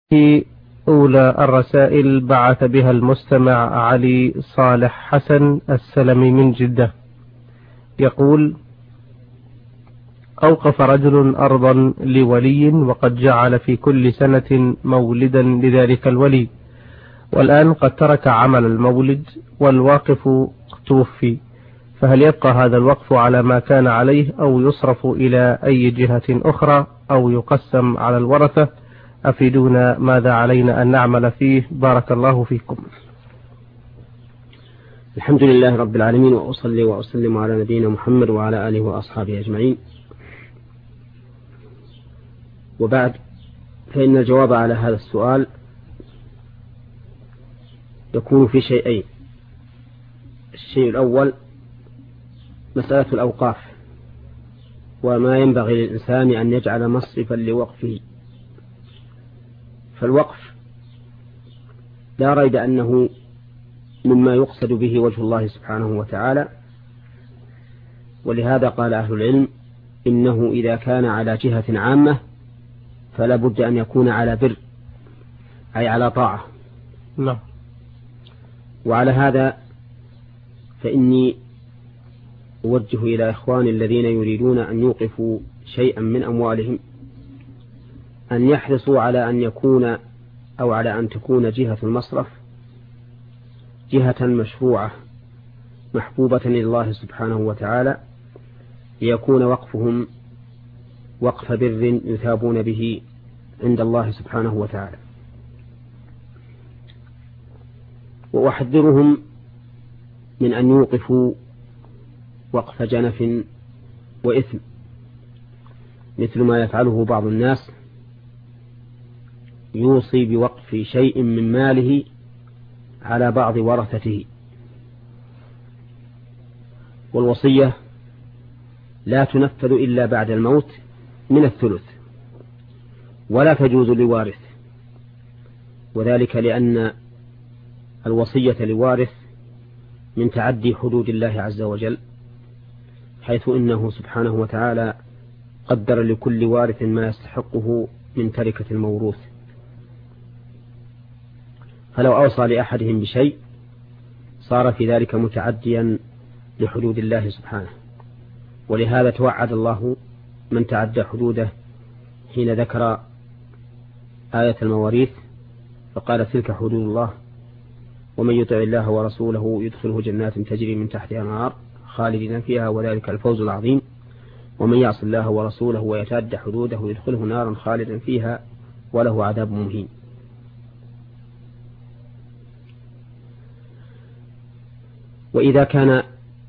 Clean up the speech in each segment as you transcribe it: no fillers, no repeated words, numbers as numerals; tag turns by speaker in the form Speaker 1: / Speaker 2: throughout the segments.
Speaker 1: في أولى الرسائل بعث بها المستمع علي صالح حسن السلمي من جدة، يقول: أوقف رجل أرضا لولي وقد جعل في كل سنة مولدا لذلك الولي، والآن قد ترك عمل المولد والواقف توفي، فهل يبقى هذا الوقف على ما كان عليه أو يصرف إلى أي جهة أخرى أو يقسم على الورثة؟ أفيدونا ماذا علينا أن نعمل فيه، بارك الله فيكم.
Speaker 2: الحمد لله رب العالمين، وأصلي وأسلم على نبينا محمد وعلى آله وأصحابه أجمعين، وبعد، فإن الجواب على هذا السؤال يكون في شيئين. الشيء الأول مسألة الأوقاف، وما ينبغي للإنسان أن يجعل مصرفا لوقفه. فالوقف لا ريب أنه مما يقصد به وجه الله سبحانه وتعالى، ولهذا قال أهل العلم إنه إذا كان على جهة عامة فلا بد أن يكون على بر، أي على طاعة.
Speaker 1: لا.
Speaker 2: وعلى هذا فإني أوجه إلى إخواني الذين يريدون أن يوقفوا شيئا من أموالهم أن يحرصوا على أن يكون أو على أن تكون جهة المصرف جهة مشروعة محبوبة لله سبحانه وتعالى، ليكون وقفهم وقف بر يثابون به عند الله سبحانه وتعالى. وأحذرهم من أن يوقفوا وقف جنف وإثم، مثل ما يفعله بعض الناس، يوصي بوقف شيء من ماله على بعض ورثته، والوصية لا تنفذ إلا بعد الموت من الثلث، ولا تجوز لوارث، وذلك لأن الوصية لوارث من تعدي حدود الله عز وجل، حيث إنه سبحانه وتعالى قدر لكل وارث ما يستحقه من تركة الموروث، فلو أوصى لأحدهم بشيء صار في ذلك متعديا لحدود الله سبحانه. ولهذا توعد الله من تعدى حدوده حين ذكر آية المواريث فقال: تلك حدود الله ومن يطع الله ورسوله يدخله جنات تجري من تحتها الأنهار خالدين فيها وذلك الفوز العظيم، ومن يعص الله ورسوله ويتعدى حدوده يدخله نارا خالدا فيها وله عذاب مهين. وإذا كان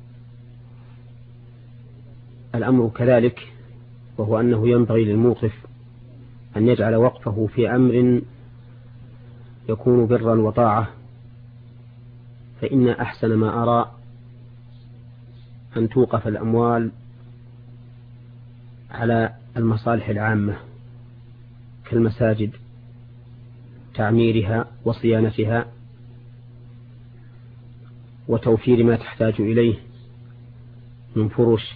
Speaker 2: الأمر كذلك، وهو أنه ينبغي للموقف أن يجعل وقفه في أمر يكون برا وطاعة، فإن أحسن ما أرى أن توقف الأموال على المصالح العامة كالمساجد، تعميرها وصيانتها وتوفير ما تحتاج إليه من فرش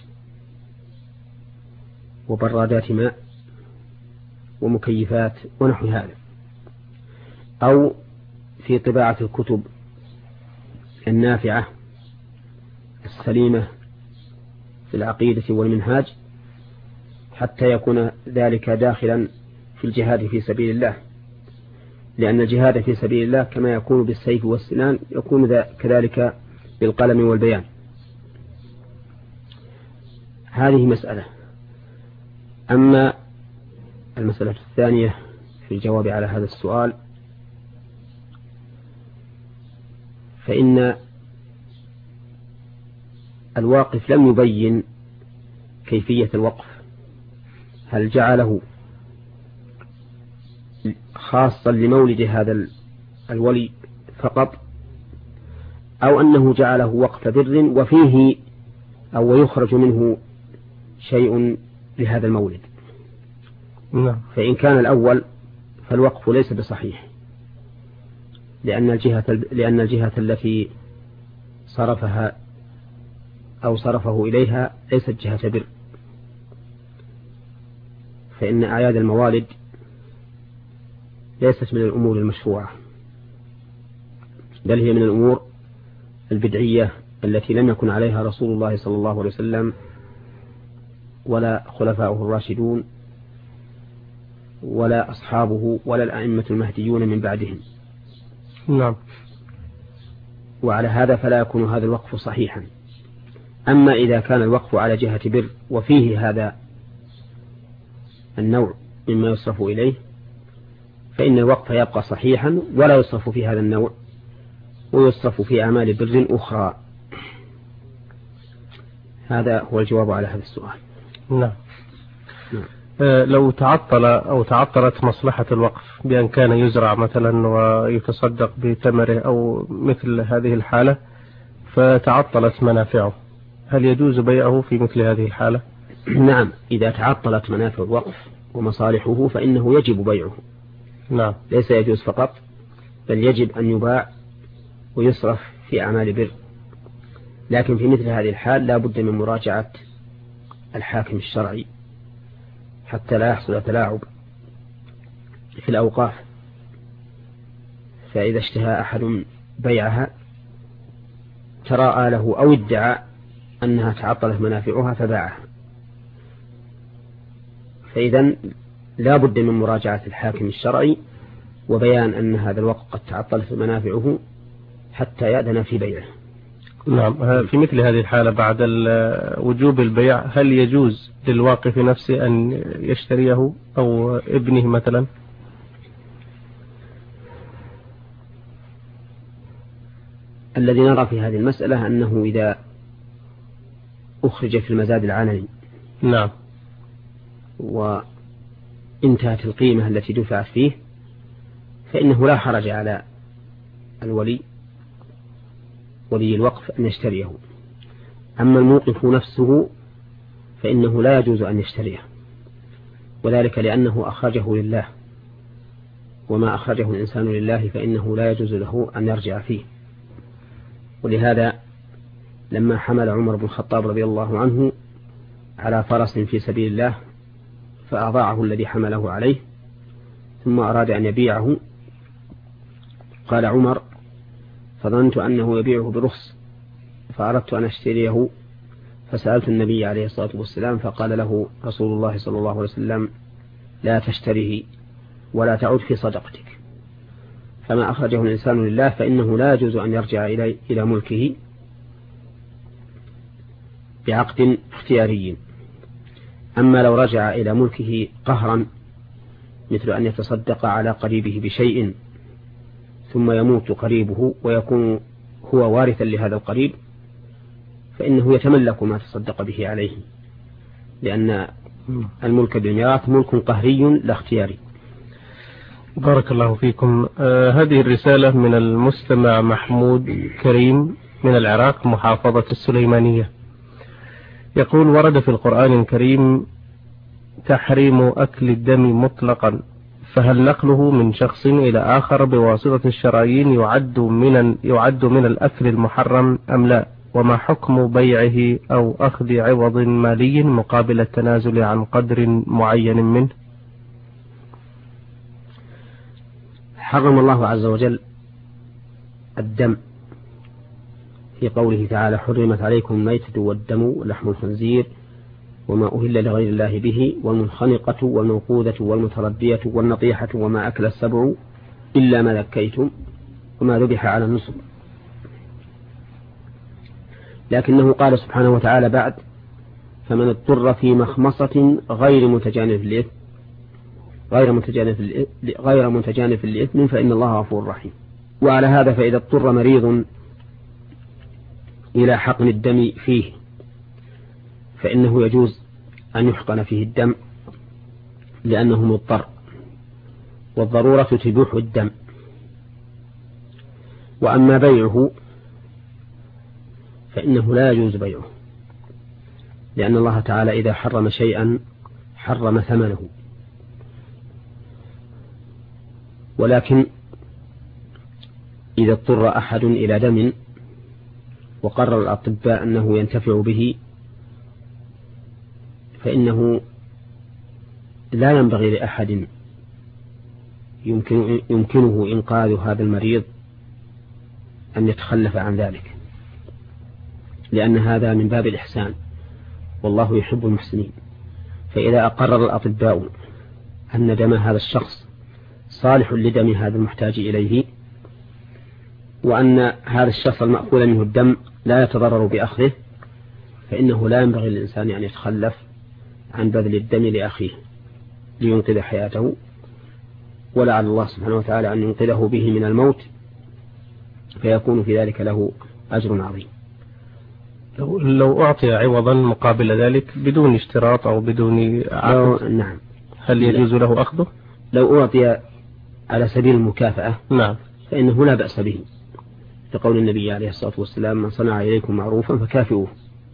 Speaker 2: وبرادات ماء ومكيفات ونحو هذا، أو في طباعة الكتب النافعة السليمة في العقيدة والمنهاج، حتى يكون ذلك داخلا في الجهاد في سبيل الله، لأن الجهاد في سبيل الله كما يكون بالسيف والسنان يكون كذلك بالقلم والبيان. هذه مسألة. أما المسألة الثانية في الجواب على هذا السؤال، فإن الواقف لم يبين كيفية الوقف، هل جعله خاصا لمولد هذا الولي فقط، أو أنه جعله وقف بر وفيه أو يخرج منه شيء لهذا المولد. فإن كان الأول فالوقف ليس بصحيح، لأن الجهة التي صرفها أو صرفه إليها ليست جهة بر، فإن أعياد الموالد ليست من الأمور المشروعة، بل هي من الأمور البدعية التي لم يكن عليها رسول الله صلى الله عليه وسلم ولا خلفاؤه الراشدون ولا أصحابه ولا الأئمة المهديون من بعدهم.
Speaker 1: نعم.
Speaker 2: وعلى هذا فلا يكون هذا الوقف صحيحا. أما إذا كان الوقف على جهة بر وفيه هذا النوع مما يصرف إليه فإن الوقف يبقى صحيحا ولا يصرف في هذا النوع، ويصرف في أعمال بر أخرى. هذا هو الجواب على هذا السؤال.
Speaker 1: نعم. لو تعطل أو تعطلت مصلحة الوقف بأن كان يزرع مثلا ويتصدق بثمره أو مثل هذه الحالة فتعطلت منافعه، هل يجوز بيعه في مثل هذه الحالة؟
Speaker 2: نعم، إذا تعطلت منافع الوقف ومصالحه فإنه يجب بيعه.
Speaker 1: نعم.
Speaker 2: ليس يجوز فقط، بل يجب أن يباع ويصرف في أعمال بر. لكن في مثل هذه الحال لا بد من مراجعة الحاكم الشرعي حتى لا يحصل تلاعب في الأوقاف. فإذا اشتهى أحد بيعها تراءى له أو ادعى أنها تعطلت منافعها فباعها، فإذا لا بد من مراجعة الحاكم الشرعي وبيان أن هذا الوقت قد تعطلت منافعه حتى يأذن في بيعه.
Speaker 1: نعم. في مثل هذه الحالة بعد وجوب البيع هل يجوز للواقف نفسه أن يشتريه أو ابنه مثلا؟
Speaker 2: الذي نرى في هذه المسألة أنه إذا أخرج في المزاد العلني
Speaker 1: نعم
Speaker 2: وانتهت القيمة التي دفعت فيه فإنه لا حرج على ولي الوقف أن يشتريه. أما الموقف نفسه فإنه لا يجوز أن يشتريه، وذلك لأنه أخرجه لله، وما أخرجه الإنسان لله فإنه لا يجوز له أن يرجع فيه. ولهذا لما حمل عمر بن الخطاب رضي الله عنه على فرس في سبيل الله فأضاعه الذي حمله عليه ثم أراد أن يبيعه، قال عمر: فظننت أنه يبيعه برخص فأردت أن أشتريه، فسألت النبي عليه الصلاة والسلام فقال له رسول الله صلى الله عليه وسلم: لا تشتريه ولا تعود في صدقتك. فما أخرجه الإنسان لله فإنه لا يجوز أن يرجع إلى ملكه بعقد اختياري. أما لو رجع إلى ملكه قهرا مثل أن يتصدق على قريبه بشيء ثم يموت قريبه ويكون هو وارثا لهذا القريب فإنه يتملك ما تصدق به عليه، لأن الملك بالميراث ملك قهري لا اختياري.
Speaker 1: بارك الله فيكم. هذه الرسالة من المستمع محمود كريم من العراق محافظة السليمانية، يقول: ورد في القرآن الكريم تحريم أكل الدم مطلقا، فهل نقله من شخص إلى آخر بواسطة الشرايين يعد من الأكل المحرم أم لا؟ وما حكم بيعه أو أخذ عوض مالي مقابل التنازل عن قدر معين منه؟
Speaker 2: حرم الله عز وجل الدم في قوله تعالى: حرمت عليكم الميتة والدم ولحم الخنزير وما أهل لغير الله به والمنخنقة والموقوذة والمتردية والنطيحة وما أكل السبع إلا ما ذكيتم وما ذبح على النصب. لكنه قال سبحانه وتعالى بعد: فمن اضطر في مخمصة غير متجانف لإثم فإن الله غفور رحيم. وعلى هذا فإذا اضطر مريض إلى حقن الدم فيه فإنه يجوز أن يحقن فيه الدم لأنه مضطر، والضرورة تبيح الدم. وأما بيعه فإنه لا يجوز بيعه، لأن الله تعالى إذا حرم شيئا حرم ثمنه. ولكن إذا اضطر أحد إلى دم وقرر الأطباء أنه ينتفع به فإنه لا ينبغي لأحد يمكنه إنقاذ هذا المريض أن يتخلف عن ذلك، لأن هذا من باب الإحسان، والله يحب المحسنين. فإذا أقرر الأطباء أن دم هذا الشخص صالح لدم هذا المحتاج إليه، وأن هذا الشخص المأخوذ منه الدم لا يتضرر بأخذه، فإنه لا ينبغي للإنسان أن يتخلف عن بذل الدم لأخيه لينقذ حياته، ولعل الله سبحانه وتعالى أن ينقذه به من الموت، فيكون في ذلك له أجر عظيم.
Speaker 1: لو أعطي عوضا مقابل ذلك بدون اشتراط أو بدون عقد،
Speaker 2: نعم،
Speaker 1: هل يجوز له أخذه؟
Speaker 2: لو أعطي على سبيل المكافأة
Speaker 1: نعم
Speaker 2: فإنه لا بأس به، لقول النبي عليه الصلاة والسلام: من صنع إليكم معروفا فكافئوه.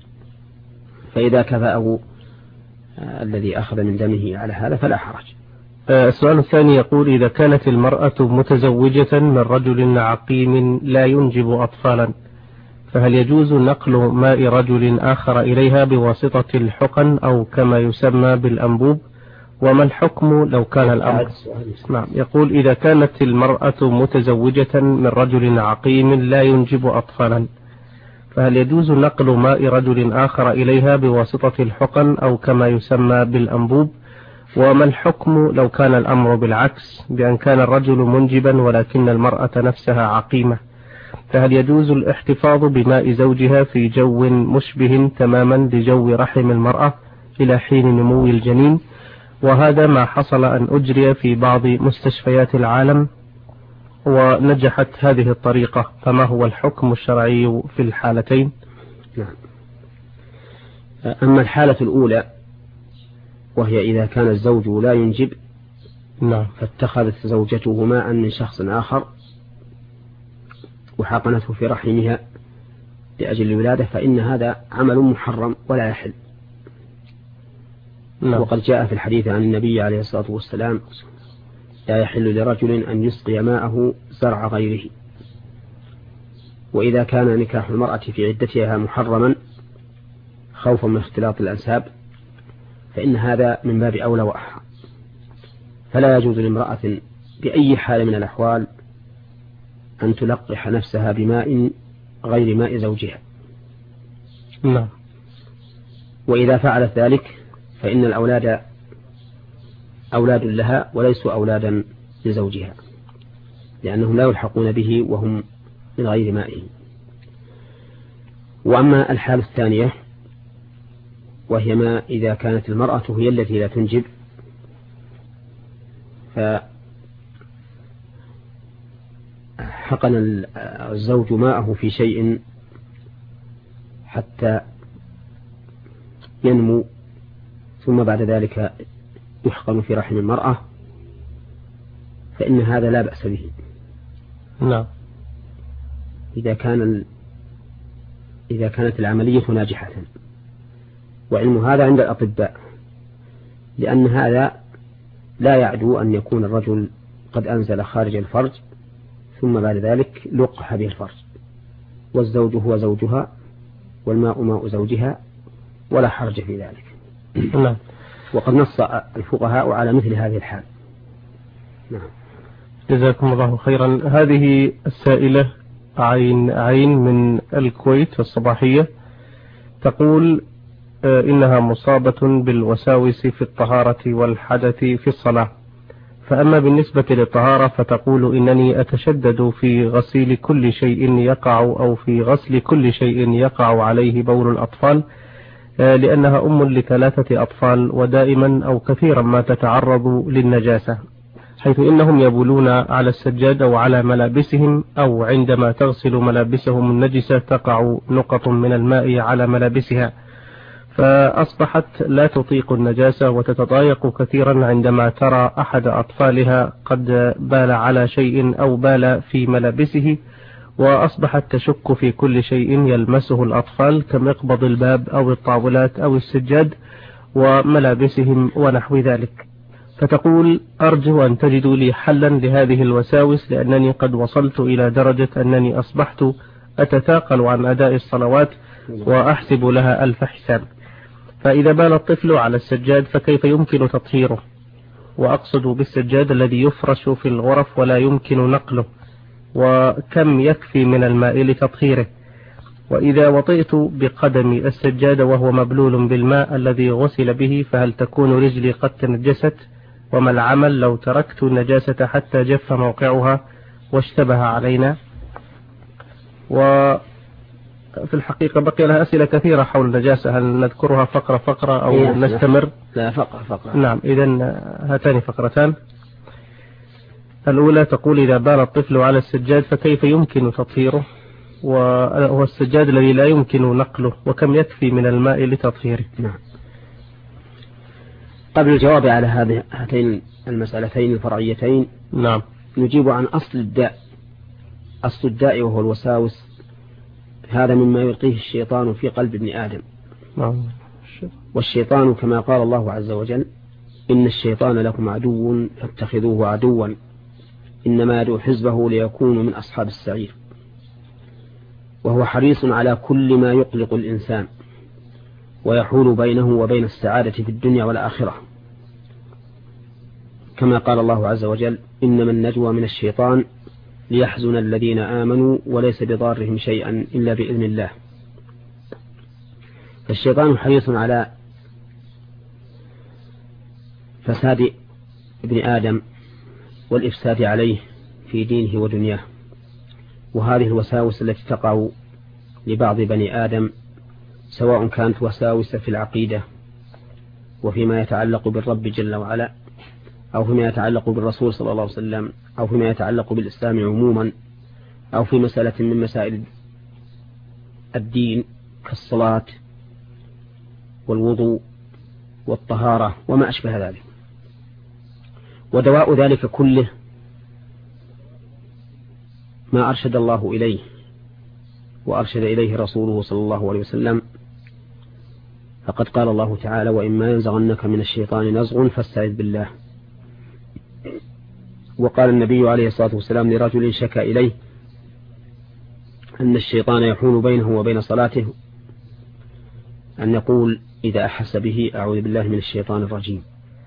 Speaker 2: فإذا كفأه الذي أخذ من دمه على هذا فلا حرج.
Speaker 1: السؤال الثاني يقول: إذا كانت المرأة متزوجة من رجل عقيم لا ينجب أطفالا، فهل يجوز نقل ماء رجل آخر إليها بواسطة الحقن أو كما يسمى بالأنبوب؟ وما الحكم لو كان الأمر؟ نعم، يقول: إذا كانت المرأة متزوجة من رجل عقيم لا ينجب أطفالا، فهل يجوز نقل ماء رجل آخر إليها بواسطة الحقن أو كما يسمى بالأنبوب؟ وما الحكم لو كان الأمر بالعكس، بأن كان الرجل منجبا ولكن المرأة نفسها عقيمة، فهل يجوز الاحتفاظ بماء زوجها في جو مشبه تماما لجو رحم المرأة إلى حين نمو الجنين؟ وهذا ما حصل أن أجري في بعض مستشفيات العالم ونجحت هذه الطريقة، فما هو الحكم الشرعي في الحالتين؟
Speaker 2: نعم. أما الحالة الأولى وهي إذا كان الزوج لا ينجب،
Speaker 1: نعم،
Speaker 2: فاتخذت زوجته ماء من شخص آخر وحقنته في رحمها لأجل الولادة، فإن هذا عمل محرم ولا يحل.
Speaker 1: نعم.
Speaker 2: وقد جاء في الحديث عن النبي عليه الصلاة والسلام: لا يحل لرجل أن يسقي ماءه زرع غيره. وإذا كان نكاح المرأة في عدتها محرما خوفا من اختلاط الأنساب، فإن هذا من باب أولى وأحرى، فلا يجوز لامرأة بأي حال من الأحوال أن تلقح نفسها بماء غير ماء زوجها.
Speaker 1: نعم.
Speaker 2: وإذا فعلت ذلك فإن الأولاد أولاد لها وليسوا أولادا لزوجها، لأنهم لا يلحقون به وهم من غير مائه. وأما الحالة الثانية وهي ما إذا كانت المرأة هي التي لا تنجب، فحقن الزوج ماءه في شيء حتى ينمو، ثم بعد ذلك يحقن في رحم المرأة، فإن هذا لا بأس به.
Speaker 1: نعم.
Speaker 2: إذا كانت العملية ناجحة، وعلم هذا عند الأطباء، لأن هذا لا يعدو أن يكون الرجل قد أنزل خارج الفرج ثم بعد ذلك لقح به الفرج، والزوج هو زوجها والماء ماء زوجها، ولا حرج في ذلك.
Speaker 1: نعم.
Speaker 2: وقد نص الفقهاء على مثل هذه الحال. نعم.
Speaker 1: جزاكم الله خيرا. هذه السائلة عين من الكويت الصباحية تقول إنها مصابة بالوساوس في الطهارة والحدث في الصلاة، فأما بالنسبة للطهارة فتقول إنني أتشدد في غسيل كل شيء يقع أو في غسل كل شيء يقع عليه بول الأطفال، لأنها أم لثلاثة أطفال ودائما أو كثيرا ما تتعرض للنجاسة، حيث إنهم يبولون على السجاد أو على ملابسهم، أو عندما تغسل ملابسهم النجسة تقع نقط من الماء على ملابسها، فأصبحت لا تطيق النجاسة وتتضايق كثيرا عندما ترى أحد أطفالها قد بال على شيء أو بال في ملابسه، وأصبحت تشك في كل شيء يلمسه الأطفال كمقبض الباب أو الطاولات أو السجاد وملابسهم ونحو ذلك. فتقول: أرجو أن تجدوا لي حلا لهذه الوساوس، لأنني قد وصلت إلى درجة أنني أصبحت أتثاقل عن أداء الصلوات وأحسب لها 1000 حساب، فإذا بال الطفل على السجاد فكيف يمكن تطهيره؟ وأقصد بالسجاد الذي يفرش في الغرف ولا يمكن نقله، وكم يكفي من الماء لتطهيره؟ وإذا وطئت بقدمي السجاد وهو مبلول بالماء الذي غسل به فهل تكون رجلي قد تنجست؟ وما العمل لو تركت النجاسة حتى جف موقعها واشتبه علينا؟ وفي الحقيقة بقي لها أسئلة كثيرة حول النجاسة، هل نذكرها فقرة أو نستمر؟
Speaker 2: لا، فقرة.
Speaker 1: نعم، إذن هاتان فقرتان. الأولى تقول: إذا بال الطفل على السجاد فكيف يمكن تطهيره؟ وهو السجاد الذي لا يمكن نقله، وكم يكفي من الماء لتطهيره؟
Speaker 2: نعم. قبل الجواب على هاتين المسألتين الفرعيتين،
Speaker 1: نعم،
Speaker 2: نجيب عن أصل الداء. أصل الداء وهو الوساوس، هذا مما يلقيه الشيطان في قلب ابن آدم.
Speaker 1: نعم.
Speaker 2: والشيطان كما قال الله عز وجل: إن الشيطان لكم عدو فاتخذوه عدوا إنما يدعو حزبه ليكونوا من أصحاب السعير. وهو حريص على كل ما يقلق الإنسان ويحول بينه وبين السعادة في الدنيا والآخرة، كما قال الله عز وجل: إنما النجوى من الشيطان ليحزن الذين آمنوا وليس بضارهم شيئا إلا بإذن الله. فالشيطان حريص على فساد ابن آدم والإفساد عليه في دينه ودنياه. وهذه الوساوس التي تقع لبعض بني آدم، سواء كانت وساوس في العقيدة وفيما يتعلق بالرب جل وعلا، أو فيما يتعلق بالرسول صلى الله عليه وسلم، أو فيما يتعلق بالإسلام عموما، أو في مسألة من مسائل الدين كالصلاة والوضوء والطهارة وما أشبه ذلك. ودواء ذلك كله ما أرشد الله إليه وأرشد إليه رسوله صلى الله عليه وسلم. فقد قال الله تعالى: وإما ينزغنك من الشيطان نزغ فاستعذ بالله. وقال النبي عليه الصلاة والسلام لرجل شكى إليه أن الشيطان يحول بينه وبين صلاته أن يقول إذا أحس به: أعوذ بالله من الشيطان الرجيم.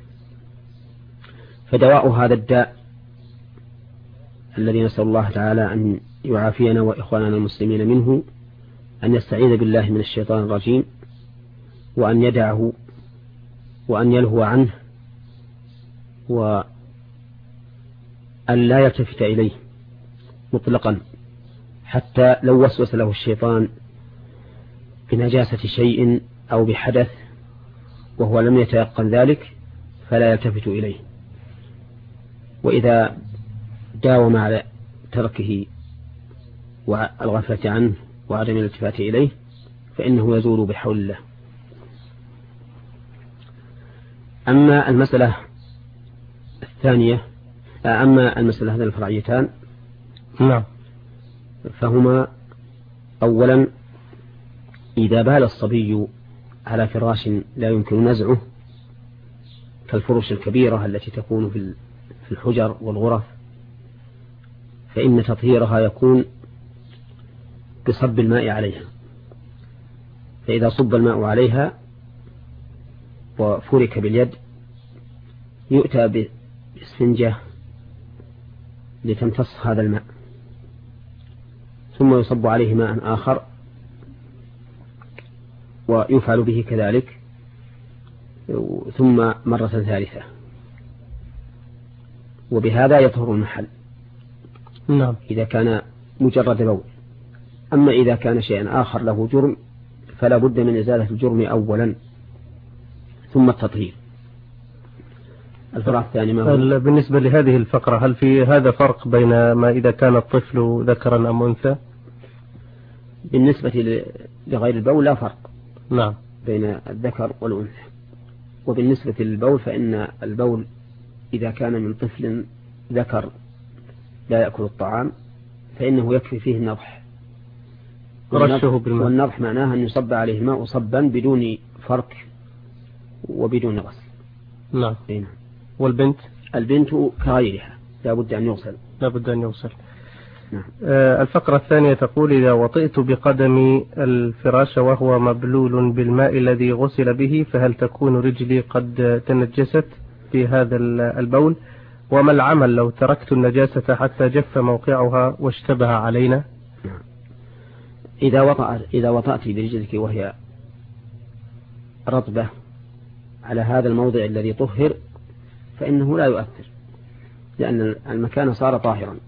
Speaker 2: فدواء هذا الداء الذي نسأل الله تعالى أن يعافينا وإخواننا المسلمين منه أن يستعيذ بالله من الشيطان الرجيم، وأن يدعه وأن يلهو عنه، وأن لا يلتفت إليه مطلقا، حتى لو وسوس له الشيطان بنجاسة شيء أو بحدث وهو لم يتيقن ذلك فلا يلتفت إليه. وإذا داوم على تركه والغفلة عنه وعدم الالتفات إليه فإنه يزول بحول الله. أما المسألة الثانية، أما المسألة هذه الفرعيتان،
Speaker 1: نعم،
Speaker 2: فهما: أولا، إذا بال الصبي على فراش لا يمكن نزعه كالفرش الكبيرة التي تكون في الحجر والغرف، فإن تطهيرها يكون بصب الماء عليها. فإذا صب الماء عليها وفرك باليد يؤتى بإسفنجة لتمتص هذا الماء، ثم يصب عليه ماء آخر ويفعل به كذلك، ثم مرة ثالثة، وبهذا يطهر المحل.
Speaker 1: نعم،
Speaker 2: إذا كان مجرد بول. أما إذا كان شيئا آخر له جرم فلا بد من إزالة الجرم أولا ثم التطهير. الفرع الثاني ما هو؟
Speaker 1: بالنسبة لهذه الفقرة، هل في هذا فرق بين ما إذا كان الطفل ذكرا أم أنثى؟
Speaker 2: بالنسبة لغير البول لا فرق،
Speaker 1: نعم،
Speaker 2: بين الذكر والأنثى. وبالنسبة للبول فإن البول إذا كان من طفل ذكر لا يأكل الطعام فإنه يكفي فيه النضح،
Speaker 1: رشه بالماء.
Speaker 2: والنضح معناه أن يصب عليه الماء صبا بدون فرك وبدون غسل.
Speaker 1: نعم.
Speaker 2: هنا.
Speaker 1: والبنت؟
Speaker 2: البنت كغيرها لا بد أن يغسل.
Speaker 1: لا بد أن يغسل.
Speaker 2: نعم.
Speaker 1: الفقرة الثانية تقول: إذا وطئت بقدمي الفراش وهو مبلول بالماء الذي غسل به فهل تكون رجلي قد تنجست؟ في هذا البول؟ وما العمل لو تركت النجاسة حتى جف موقعها واشتبه علينا؟
Speaker 2: إذا وطأت برجلك وهي رطبة على هذا الموضع الذي طهر فإنه لا يؤثر، لأن المكان صار طاهرا.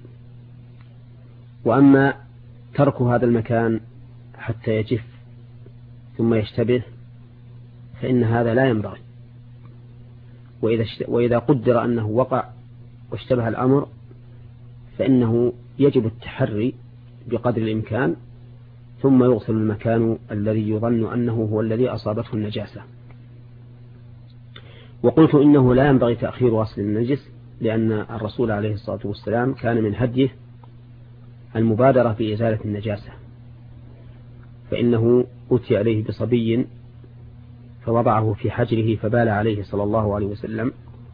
Speaker 2: وأما ترك هذا المكان حتى يجف ثم يشتبه فإن هذا لا ينبغي. وإذا قدر أنه وقع واشتبه الأمر فإنه يجب التحري بقدر الإمكان، ثم يغسل المكان الذي يظن أنه هو الذي أصابته النجاسة. وقلت إنه لا ينبغي تأخير غسل النجس، لأن الرسول عليه الصلاة والسلام كان من هديه المبادرة بإزالة النجاسة، فإنه أتي عليه بصبي فوضعه في حجره فبال عليه صلى الله عليه وسلم،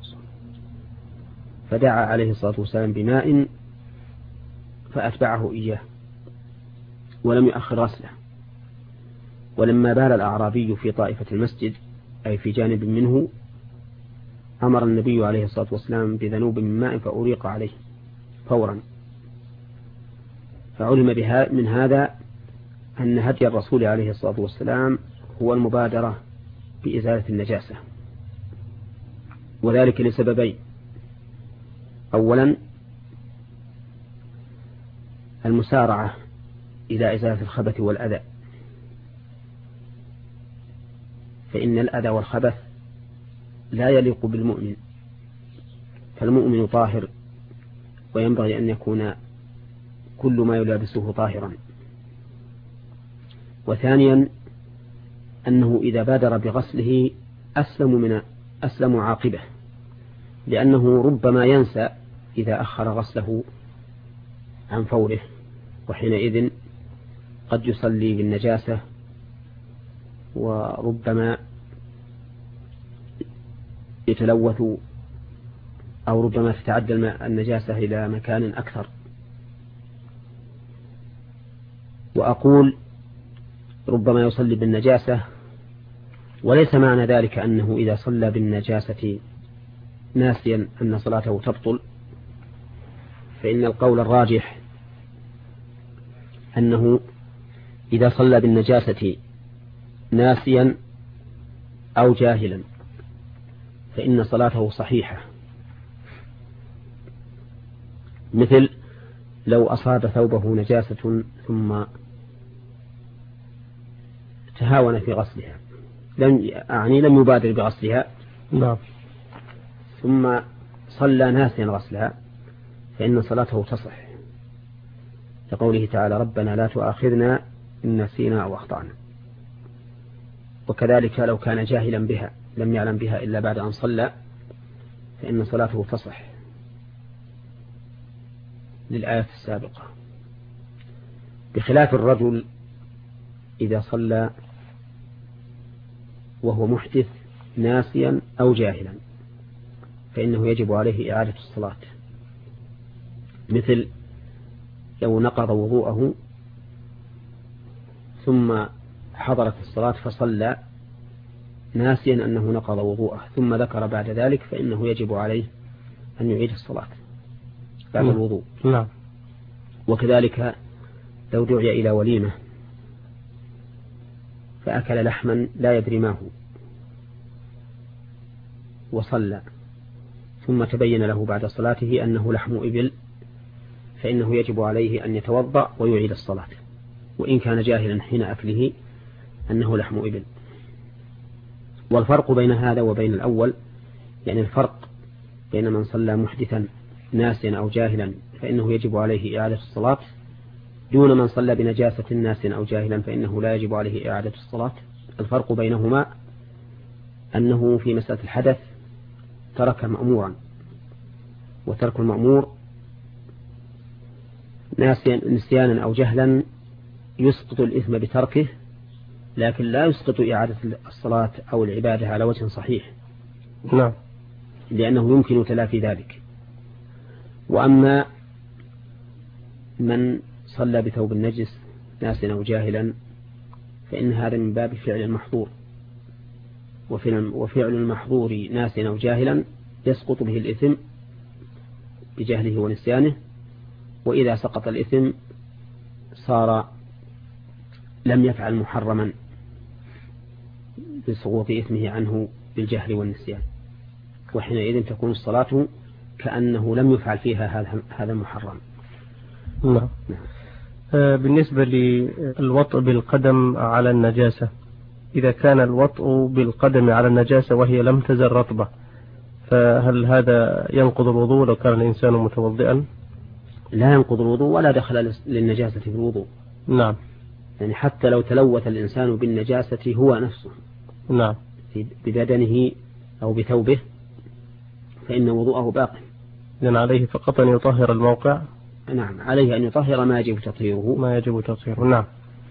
Speaker 2: فدعا عليه الصلاة والسلام بماء فأتبعه إياه ولم يؤخر غسله. ولما بال الأعرابي في طائفة المسجد أي في جانب منه أمر النبي عليه الصلاة والسلام بذنوب من ماء فأريق عليه فورا. فعلم من هذا أن هدي الرسول عليه الصلاة والسلام هو المبادرة بإزالة النجاسة، وذلك لسببين: أولا المسارعة إلى إزالة الخبث والأذى، فإن الأذى والخبث لا يليق بالمؤمن، فالمؤمن طاهر وينبغي أن يكون كل ما يلابسه طاهرا. وثانيا أنه إذا بادر بغسله أسلم عاقبة، لأنه ربما ينسى إذا أخر غسله عن فوره، وحينئذ قد يصلي بالنجاسة، وربما يتلوث أو ربما تتعدى النجاسة إلى مكان أكثر. وأقول ربما يصلي بالنجاسة، وليس معنى ذلك أنه إذا صلى بالنجاسة ناسيا أن صلاته تبطل، فإن القول الراجح أنه إذا صلى بالنجاسة ناسيا أو جاهلا فإن صلاته صحيحة، مثل لو أصاب ثوبه نجاسة ثم تهاون في غسلها، لم يبادر بغسلها، ثم صلى ناسيا غسلها فإن صلاته تصح، لقوله تعالى: ربنا لا تؤاخذنا إن نسينا أو أخطأنا. وكذلك لو كان جاهلا بها لم يعلم بها إلا بعد أن صلى فإن صلاته تصح للآية السابقة، بخلاف الرجل إذا صلى وهو محدث ناسيا أو جاهلا فإنه يجب عليه إعادة الصلاة، مثل لو نقض وضوءه ثم حضرت الصلاة فصلى ناسيا أنه نقض وضوءه ثم ذكر بعد ذلك فإنه يجب عليه أن يعيد الصلاة بعد الوضوء. وكذلك لو دعي إلى وليمة فأكل لحما لا يدري ما هو وصلى ثم تبين له بعد صلاته أنه لحم إبل فإنه يجب عليه أن يتوضأ ويعيد الصلاة، وإن كان جاهلا حين أكله أنه لحم إبل. والفرق بين هذا وبين الأول، يعني الفرق بين من صلى محدثا ناسيا أو جاهلا فإنه يجب عليه إعادة الصلاة، دون من صلى بنجاسة ناسيا أو جاهلا فإنه لا يجب عليه إعادة الصلاة. الفرق بينهما أنه في مسألة الحدث ترك مأمورا، وترك المأمور نسيانا أو جهلا يسقط الإثم بتركه، لكن لا يسقط إعادة الصلاة أو العبادة على وجه صحيح، لأنه يمكن تلافي ذلك. وأما من صلى بثوب النجس ناسيا أو جاهلا فإن هذا من باب فعل المحظور، وفعل المحظور ناسيا أو جاهلا يسقط به الإثم بجهله ونسيانه، وإذا سقط الإثم صار لم يفعل محرما بسقوط إثمه عنه بالجهل والنسيان، وحينئذ تكون الصلاة كأنه لم يفعل فيها هذا المحرم.
Speaker 1: نعم. بالنسبة للوطء بالقدم على النجاسة، إذا كان الوطء بالقدم على النجاسة وهي لم تزل رطبة، فهل هذا ينقض الوضوء لو كان الإنسان متوضئا؟
Speaker 2: لا ينقض الوضوء ولا دخل للنجاسة في الوضوء.
Speaker 1: نعم.
Speaker 2: يعني حتى لو تلوث الإنسان بالنجاسة هو نفسه،
Speaker 1: نعم،
Speaker 2: ببدنه أو بثوبه، فإن وضوءه باق.
Speaker 1: لأن عليه فقط أن يطهر الموقع.
Speaker 2: نعم، عليه أن يطهر ما يجب تطهيره.
Speaker 1: نعم.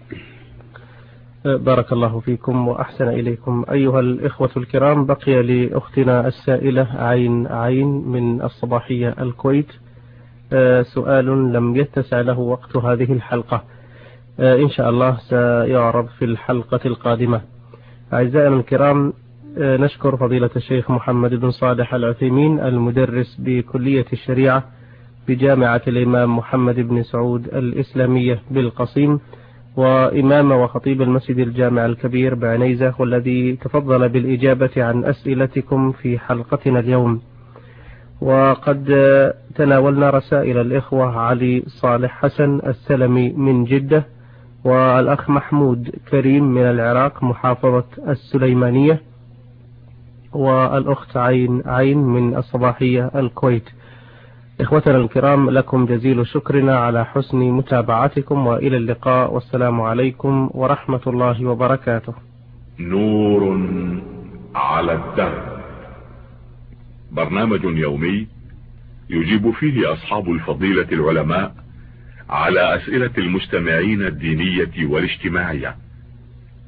Speaker 1: بارك الله فيكم وأحسن إليكم. أيها الإخوة الكرام، بقي لأختنا السائلة عين من الصباحية الكويت سؤال لم يتسع له وقت هذه الحلقة، إن شاء الله سيعرض في الحلقة القادمة. أعزائنا الكرام، نشكر فضيلة الشيخ محمد بن صالح العثيمين المدرس بكلية الشريعة بجامعة الإمام محمد بن سعود الإسلامية بالقصيم، وإمام وخطيب المسجد الجامع الكبير بعنيزة، والذي تفضل بالإجابة عن أسئلتكم في حلقتنا اليوم. وقد تناولنا رسائل الإخوة علي صالح حسن السلمي من جدة، والأخ محمود كريم من العراق محافظة السليمانية، والأخت عين من الصباحية الكويت. إخوتنا الكرام، لكم جزيل شكرنا على حسن متابعتكم، وإلى اللقاء، والسلام عليكم ورحمة الله وبركاته.
Speaker 3: نور على الدرب، برنامج يومي يجيب فيه أصحاب الفضيلة العلماء على أسئلة المستمعين الدينية والاجتماعية.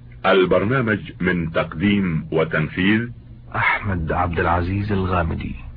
Speaker 3: البرنامج من تقديم وتنفيذ
Speaker 4: أحمد عبد العزيز الغامدي.